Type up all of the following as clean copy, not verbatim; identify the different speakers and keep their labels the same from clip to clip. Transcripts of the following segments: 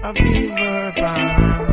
Speaker 1: viver by.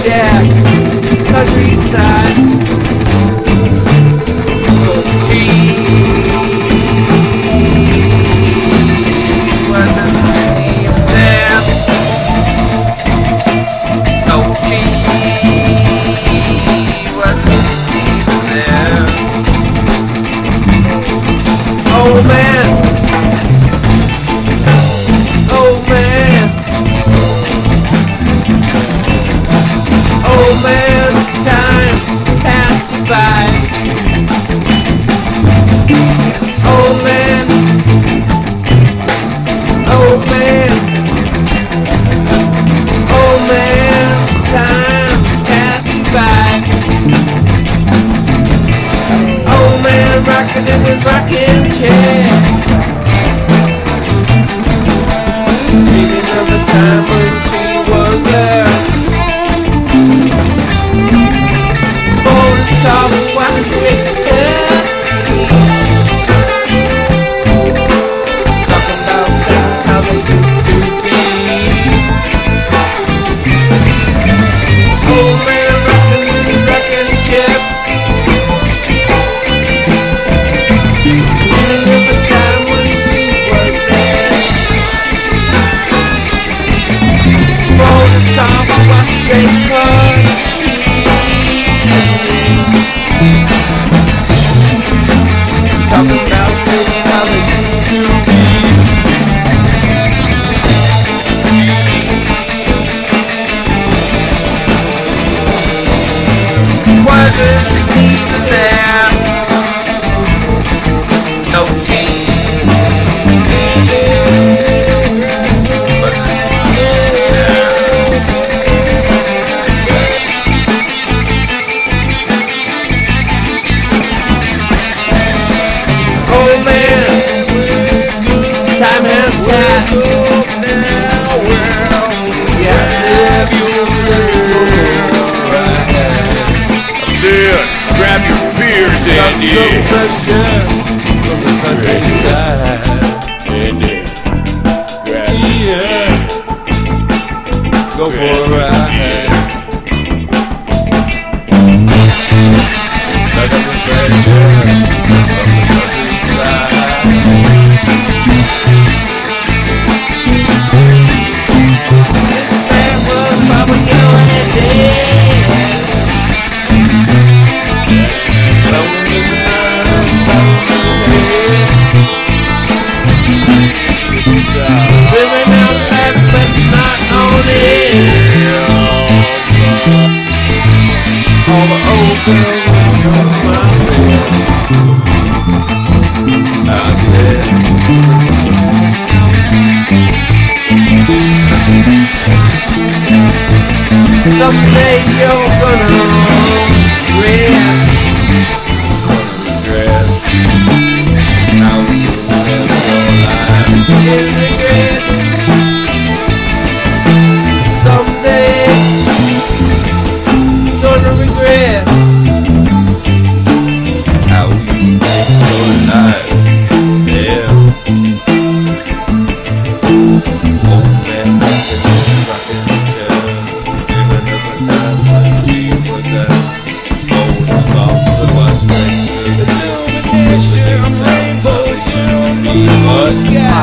Speaker 2: yeah, countryside. He wasn't even there. No, she wasn't even there. Oh man, oh man, oh man, times passed you by. Oh man, oh man, oh man, times passed you by. Oh man, rocking in his rocking chair, dreaming of the time when she was there. Spoiled top while drink her tea, talking about things how they used to be. Oh man, rockin' chip, dreaming of the time when she was there. Spoiled top while she drank her tea, talking about things how they used to be. Wasn't even there. No, she wasn't there. Oh man, time has passed. Yeah, if you
Speaker 3: Said, grab your beers, Andy.
Speaker 2: pressure from the countryside.
Speaker 3: Andy, grab
Speaker 2: Yeah, go for a ride. Suck up the pressure from the countryside. This man was probably already dead. Living out life but not on it. All the old girls on my bed. I said, someday you're gonna regret. How you live your life in regret. Someday you're gonna regret how you live your life. Yeah. Oh man, rockin' chair, dreaming of a time when she was there. Old as long as was illumination, rainbows in the blue sky.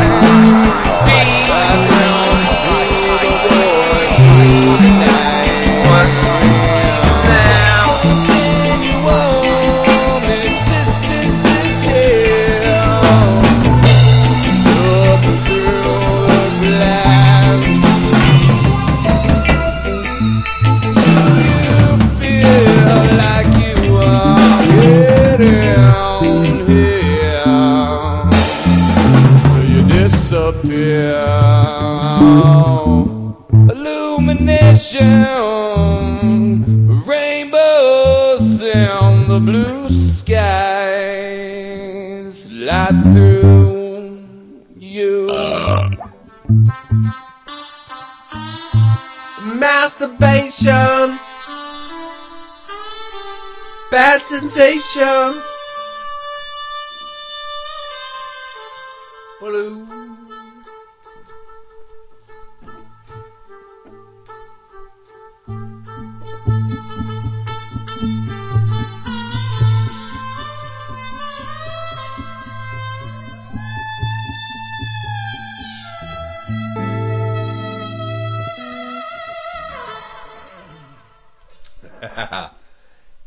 Speaker 2: Disappear. Illumination, rainbows in the blue skies, light through you. Masturbation, bad sensation. Blue.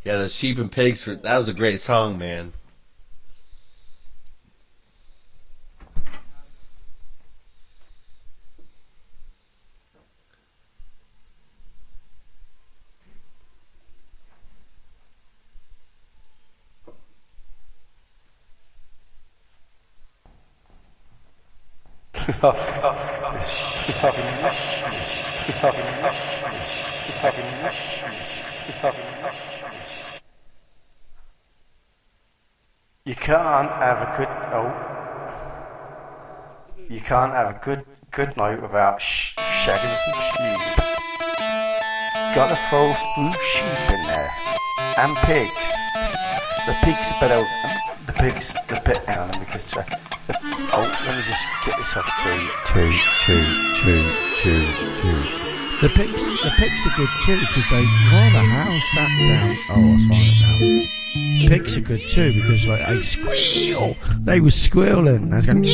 Speaker 2: Yeah, the Sheep and Pigs. That was a great song, man.
Speaker 4: You can't have a you can't have a good night without shagging some sheep. Gotta throw few sheep in there and pigs. The pigs are better. Hang on, let me just let me just get this off. Two.
Speaker 1: The pigs are good too because they. Why the hell sat down? Oh, I'll find it now. Pigs are good too because like they squeal. They were squealing. They was going.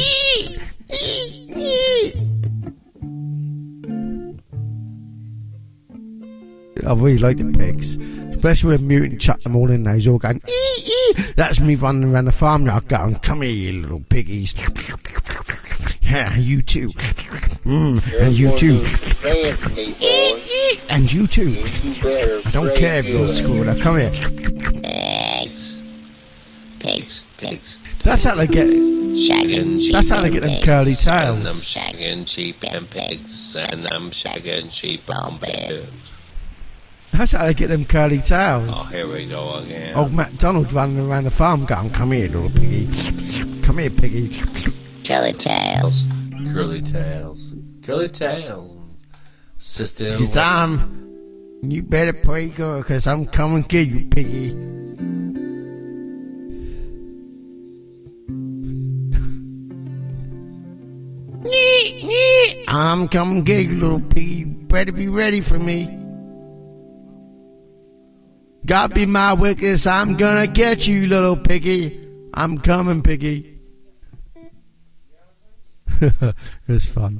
Speaker 1: I really like the pigs, especially when Mutant chucked them all in there. He's all going. That's me running around the farmyard going, "Come here, you little piggies." Yeah, you too. And you too. And you too. I don't care if you're a squirrel. Come here.
Speaker 2: Pigs.
Speaker 1: That's how they get.
Speaker 2: Shagging sheep.
Speaker 1: That's how they get them curly tails.
Speaker 2: And I'm shagging sheep and pigs. And I'm shagging sheep and pigs.
Speaker 1: That's how they get them curly tails.
Speaker 2: Oh, here we go again.
Speaker 1: Old MacDonald running around the farm going, "Come here, little piggy. Come here, piggy."
Speaker 2: Curly tails. Sister.
Speaker 1: Cause you better pray, girl, cause I'm coming to get you, piggy. I'm coming to get you, little piggy. You better be ready for me. God be my witness, I'm gonna get you, little piggy. I'm coming, piggy. It was fun.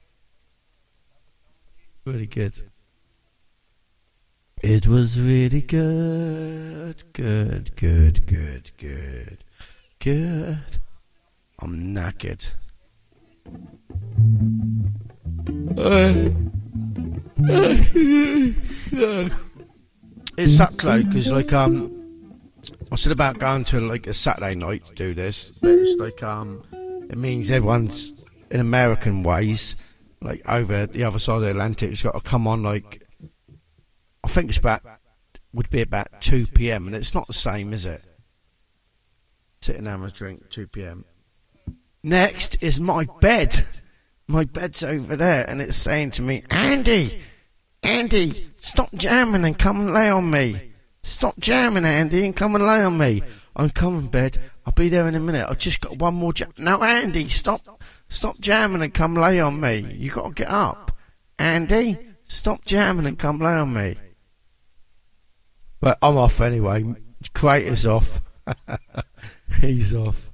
Speaker 1: Really good. It was really good. Good. I'm knackered. It sucks though, because like I said about going to like a Saturday night to do this, but it's like it means everyone's in American ways, like over the other side of the Atlantic. It's got to come on like I think would be about 2 p.m. and it's not the same, is it? Sit and have a drink 2 p.m. Next is my bed. My bed's over there, and it's saying to me, Andy, stop jamming and come and lay on me. Stop jamming, Andy, and come and lay on me. I'm coming, bed. I'll be there in a minute. I've just got one more jam. No, Andy, stop jamming and come lay on me. You got to get up. Andy, stop jamming and come lay on me. But I'm off anyway. Crater's off. He's off.